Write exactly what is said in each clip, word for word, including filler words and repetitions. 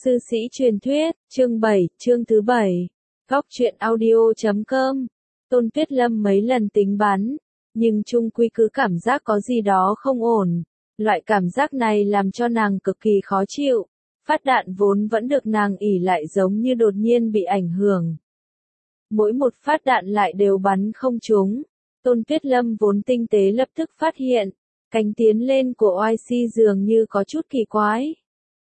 Sư sĩ truyền thuyết, chương bảy, chương thứ bảy. Góc truyện audio chấm com. Tôn Tuyết Lâm mấy lần tính bắn, nhưng chung quy cứ cảm giác có gì đó không ổn. Loại cảm giác này làm cho nàng cực kỳ khó chịu. Phát đạn vốn vẫn được nàng ỷ lại giống như đột nhiên bị ảnh hưởng. Mỗi một phát đạn lại đều bắn không trúng. Tôn Tuyết Lâm vốn tinh tế lập tức phát hiện, cánh tiến lên của oai xi dường như có chút kỳ quái.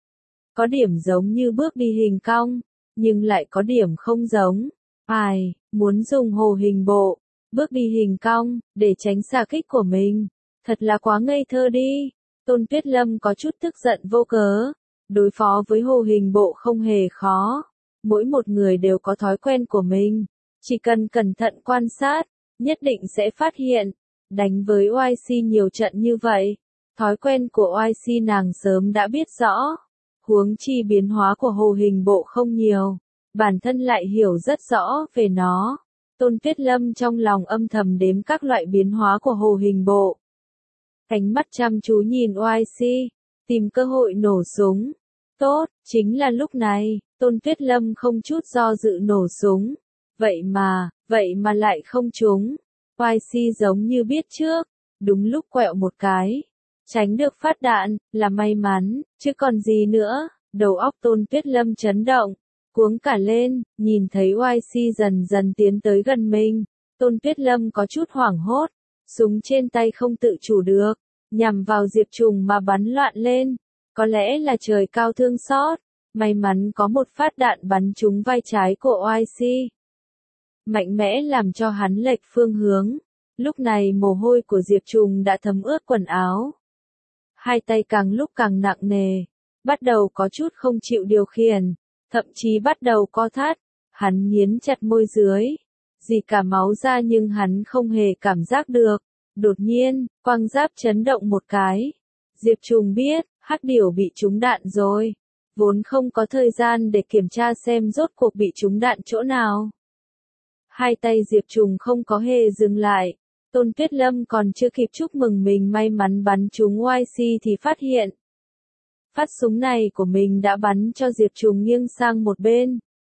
Có điểm giống như bước đi hình cong, nhưng lại có điểm không giống. Ai, muốn dùng hồ hình bộ, bước đi hình cong, để tránh xạ kích của mình. Thật là quá ngây thơ đi. Tôn Tuyết Lâm có chút tức giận vô cớ. Đối phó với hồ hình bộ không hề khó. Mỗi một người đều có thói quen của mình. Chỉ cần cẩn thận quan sát, nhất định sẽ phát hiện. Đánh với oai xi nhiều trận như vậy, thói quen của oai xi nàng sớm đã biết rõ. Huống chi biến hóa của hồ hình bộ không nhiều, bản thân lại hiểu rất rõ về nó. Tôn Tuyết Lâm trong lòng âm thầm đếm các loại biến hóa của hồ hình bộ. Cánh mắt chăm chú nhìn oai xi, tìm cơ hội nổ súng. Tốt, chính là lúc này, Tôn Tuyết Lâm không chút do dự nổ súng. Vậy mà, vậy mà lại không trúng. Oai xi giống như biết trước, đúng lúc quẹo một cái. Tránh được phát đạn, là may mắn, chứ còn gì nữa. Đầu óc Tôn Tuyết Lâm chấn động, cuống cả lên, nhìn thấy oai xi dần dần tiến tới gần mình. Tôn Tuyết Lâm có chút hoảng hốt, súng trên tay không tự chủ được, nhằm vào Diệp Trùng mà bắn loạn lên. Có lẽ là trời cao thương xót, may mắn có một phát đạn bắn trúng vai trái của oai xi. Mạnh mẽ làm cho hắn lệch phương hướng. Lúc này mồ hôi của Diệp Trùng đã thấm ướt quần áo. Hai tay càng lúc càng nặng nề, bắt đầu có chút không chịu điều khiển, thậm chí bắt đầu co thắt. Hắn nghiến chặt môi dưới, dì cả máu ra nhưng hắn không hề cảm giác được. Đột nhiên, quang giáp chấn động một cái. Diệp Trùng biết, hắc điểu bị trúng đạn rồi. Vốn không có thời gian để kiểm tra xem rốt cuộc bị trúng đạn chỗ nào. Hai tay Diệp Trùng không có hề dừng lại. Tôn Tuyết Lâm còn chưa kịp chúc mừng mình may mắn bắn trúng oai xi thì phát hiện. Phát súng này của mình đã bắn cho Diệp Trùng nghiêng sang một bên.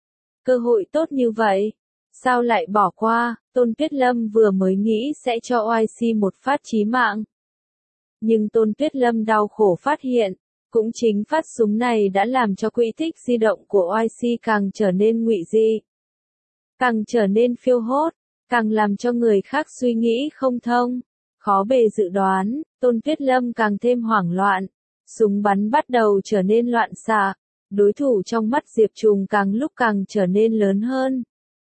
Cơ hội tốt như vậy, sao lại bỏ qua? Tôn Tuyết Lâm vừa mới nghĩ sẽ cho oai xi một phát chí mạng. Nhưng Tôn Tuyết Lâm đau khổ phát hiện, cũng chính phát súng này đã làm cho quỹ tích di động của oai xi càng trở nên ngụy dị. Càng trở nên phiêu hốt, càng làm cho người khác suy nghĩ không thông, khó bề dự đoán. Tôn Tuyết Lâm càng thêm hoảng loạn, súng bắn bắt đầu trở nên loạn xạ, đối thủ trong mắt Diệp Trùng càng lúc càng trở nên lớn hơn,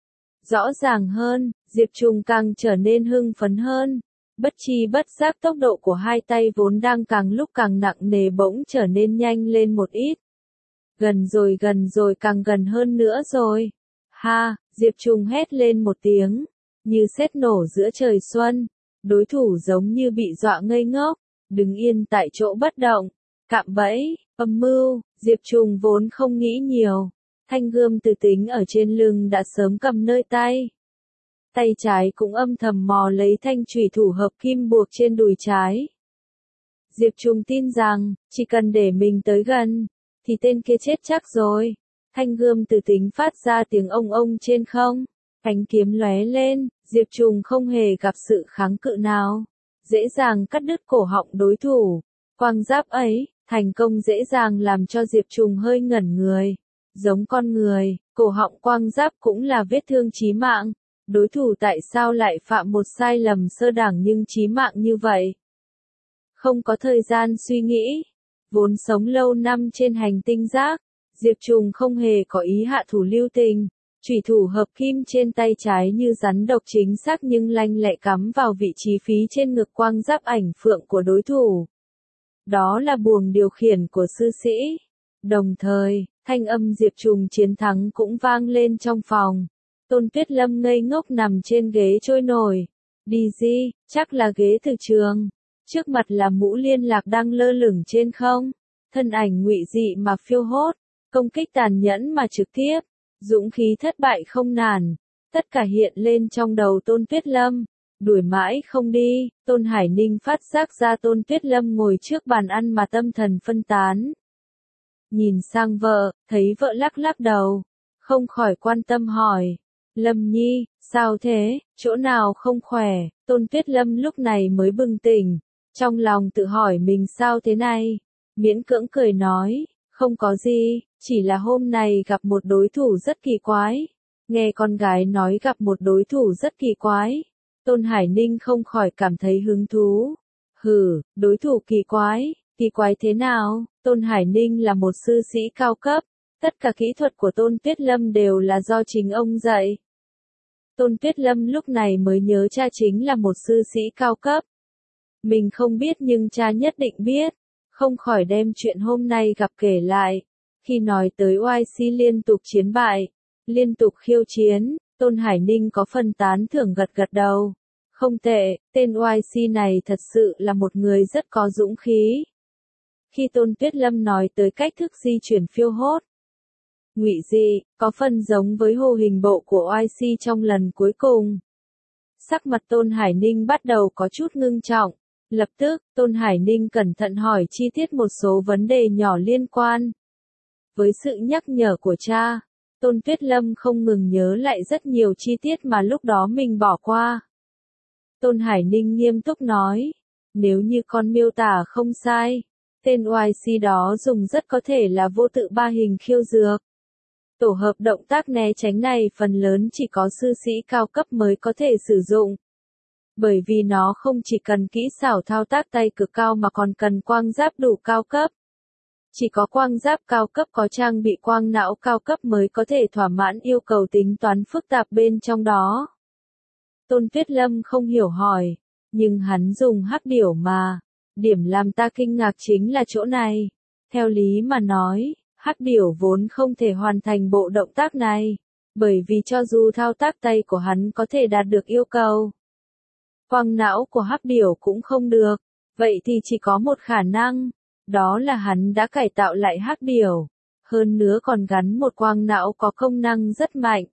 rõ ràng hơn. Diệp Trùng càng trở nên hưng phấn hơn, bất chi bất giác tốc độ của hai tay vốn đang càng lúc càng nặng nề bỗng trở nên nhanh lên một ít. Gần rồi, gần rồi, càng gần hơn nữa rồi. Ha, Diệp Trùng hét lên một tiếng, như sét nổ giữa trời xuân. Đối thủ giống như bị dọa ngây ngốc, đứng yên tại chỗ bất động. Cạm bẫy, âm mưu. Diệp Trùng vốn không nghĩ nhiều. Thanh gươm từ tính ở trên lưng đã sớm cầm nơi tay. Tay trái cũng âm thầm mò lấy thanh chủy thủ hợp kim buộc trên đùi trái. Diệp Trùng tin rằng, chỉ cần để mình tới gần, thì tên kia chết chắc rồi. Thanh gươm từ tính phát ra tiếng ông ông trên không. Cánh kiếm lóe lên, Diệp Trùng không hề gặp sự kháng cự nào. Dễ dàng cắt đứt cổ họng đối thủ. Quang giáp ấy, thành công dễ dàng làm cho Diệp Trùng hơi ngẩn người. Giống con người, cổ họng quang giáp cũng là vết thương chí mạng. Đối thủ tại sao lại phạm một sai lầm sơ đẳng nhưng chí mạng như vậy? Không có thời gian suy nghĩ. Vốn sống lâu năm trên hành tinh rác, Diệp Trùng không hề có ý hạ thủ lưu tình. Chủy thủ hợp kim trên tay trái như rắn độc chính xác nhưng lanh lẹ cắm vào vị trí phí trên ngực quang giáp ảnh phượng của đối thủ. Đó là buồng điều khiển của sư sĩ. Đồng thời, thanh âm Diệp Trùng chiến thắng cũng vang lên trong phòng. Tôn Tuyết Lâm ngây ngốc nằm trên ghế trôi nổi. Đi gì, chắc là ghế từ trường. Trước mặt là mũ liên lạc đang lơ lửng trên không. Thân ảnh ngụy dị mà phiêu hốt, công kích tàn nhẫn mà trực tiếp. Dũng khí thất bại không nản, tất cả hiện lên trong đầu Tôn Tuyết Lâm. Đuổi mãi không đi, Tôn Hải Ninh phát giác ra Tôn Tuyết Lâm ngồi trước bàn ăn mà tâm thần phân tán. nhìn sang vợ, thấy vợ lắc lắc đầu, không khỏi quan tâm hỏi, Lâm Nhi, sao thế, chỗ nào không khỏe, Tôn Tuyết Lâm lúc này mới bừng tỉnh, trong lòng tự hỏi mình sao thế này, miễn cưỡng cười nói, không có gì, chỉ là hôm này gặp một đối thủ rất kỳ quái. Nghe con gái nói gặp một đối thủ rất kỳ quái, Tôn Hải Ninh không khỏi cảm thấy hứng thú. Hừ, đối thủ kỳ quái, kỳ quái thế nào? Tôn Hải Ninh là một sư sĩ cao cấp, tất cả kỹ thuật của Tôn Tuyết Lâm đều là do chính ông dạy. Tôn Tuyết Lâm lúc này mới nhớ cha chính là một sư sĩ cao cấp. Mình không biết nhưng cha nhất định biết, không khỏi đem chuyện hôm nay gặp kể lại. Khi nói tới oai xê liên tục chiến bại, liên tục khiêu chiến, Tôn Hải Ninh có phần tán thưởng gật gật đầu. Không tệ, tên oai xê này thật sự là một người rất có dũng khí. Khi Tôn Tuyết Lâm nói tới cách thức di chuyển phiêu hốt, ngụy dị, có phần giống với hô hình bộ của oai xê trong lần cuối cùng. Sắc mặt Tôn Hải Ninh bắt đầu có chút ngưng trọng. Lập tức, Tôn Hải Ninh cẩn thận hỏi chi tiết một số vấn đề nhỏ liên quan. Với sự nhắc nhở của cha, Tôn Tuyết Lâm không ngừng nhớ lại rất nhiều chi tiết mà lúc đó mình bỏ qua. Tôn Hải Ninh nghiêm túc nói, nếu như con miêu tả không sai, tên oai xê đó dùng rất có thể là vô tự ba hình khiêu dược. Tổ hợp động tác né tránh này phần lớn chỉ có sư sĩ cao cấp mới có thể sử dụng. Bởi vì nó không chỉ cần kỹ xảo thao tác tay cực cao mà còn cần quang giáp đủ cao cấp. Chỉ có quang giáp cao cấp có trang bị quang não cao cấp mới có thể thỏa mãn yêu cầu tính toán phức tạp bên trong đó. Tôn Tuyết Lâm không hiểu hỏi, nhưng hắn dùng hắc điểu mà. Điểm làm ta kinh ngạc chính là chỗ này. Theo lý mà nói, hắc điểu vốn không thể hoàn thành bộ động tác này, bởi vì cho dù thao tác tay của hắn có thể đạt được yêu cầu, quang não của hắc điểu cũng không được, vậy thì chỉ có một khả năng, đó là hắn đã cải tạo lại hắc điểu, hơn nữa còn gắn một quang não có công năng rất mạnh.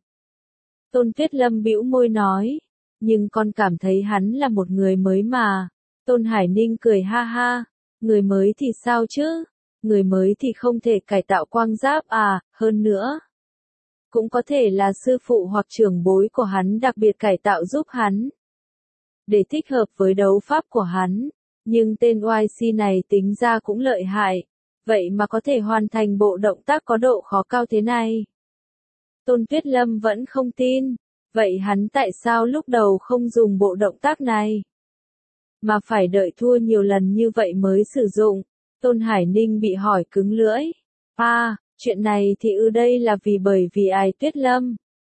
Tôn Tuyết Lâm bĩu môi nói, nhưng con cảm thấy hắn là một người mới mà. Tôn Hải Ninh cười ha ha, người mới thì sao chứ, người mới thì không thể cải tạo quang giáp à, hơn nữa. Cũng có thể là sư phụ hoặc trưởng bối của hắn đặc biệt cải tạo giúp hắn. Để thích hợp với đấu pháp của hắn, nhưng tên oai xê này tính ra cũng lợi hại, vậy mà có thể hoàn thành bộ động tác có độ khó cao thế này. Tôn Tuyết Lâm vẫn không tin, vậy hắn tại sao lúc đầu không dùng bộ động tác này, mà phải đợi thua nhiều lần như vậy mới sử dụng. Tôn Hải Ninh bị hỏi cứng lưỡi. À, chuyện này thì ư đây là vì bởi vì ai Tuyết Lâm.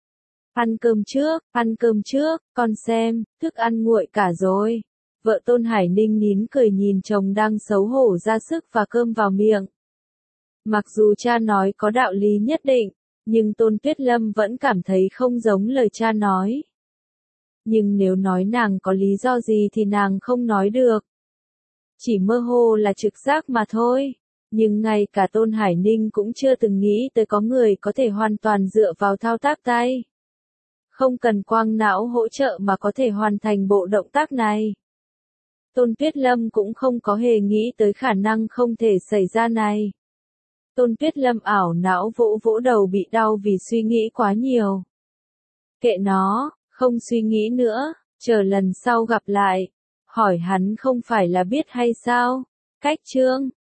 Ăn cơm trước, ăn cơm trước, con xem, thức ăn nguội cả rồi. Vợ Tôn Hải Ninh nín cười nhìn chồng đang xấu hổ ra sức và cơm vào miệng. Mặc dù cha nói có đạo lý nhất định, nhưng Tôn Tuyết Lâm vẫn cảm thấy không giống lời cha nói. Nhưng nếu nói nàng có lý do gì thì nàng không nói được. Chỉ mơ hồ là trực giác mà thôi. Nhưng ngay cả Tôn Hải Ninh cũng chưa từng nghĩ tới có người có thể hoàn toàn dựa vào thao tác tay. Không cần quang não hỗ trợ mà có thể hoàn thành bộ động tác này. Tôn Tuyết Lâm cũng không có hề nghĩ tới khả năng không thể xảy ra này. Tôn Tuyết Lâm ảo não vỗ vỗ đầu bị đau vì suy nghĩ quá nhiều. Kệ nó, không suy nghĩ nữa, chờ lần sau gặp lại. Hỏi hắn không phải là biết hay sao? Cách chương